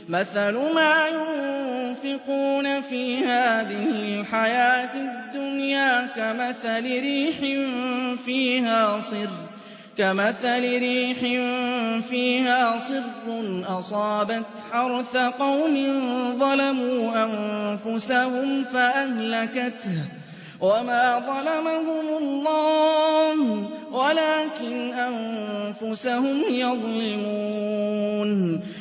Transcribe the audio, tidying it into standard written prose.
مَثَلُ مَا يُنفِقُونَ فِي هَٰذِهِ الْحَيَاةِ الدُّنْيَا كَمَثَلِ رِيحٍ فِيهَا صِرٌّ أَصَابَتْ حَرْثَ قَوْمٍ ظَلَمُوا أَنفُسَهُمْ فَأَهْلَكَتْهُ ۚ وَمَا ظَلَمَهُمُ اللَّهُ وَلَٰكِنْ أَنفُسَهُمْ يَظْلِمُونَ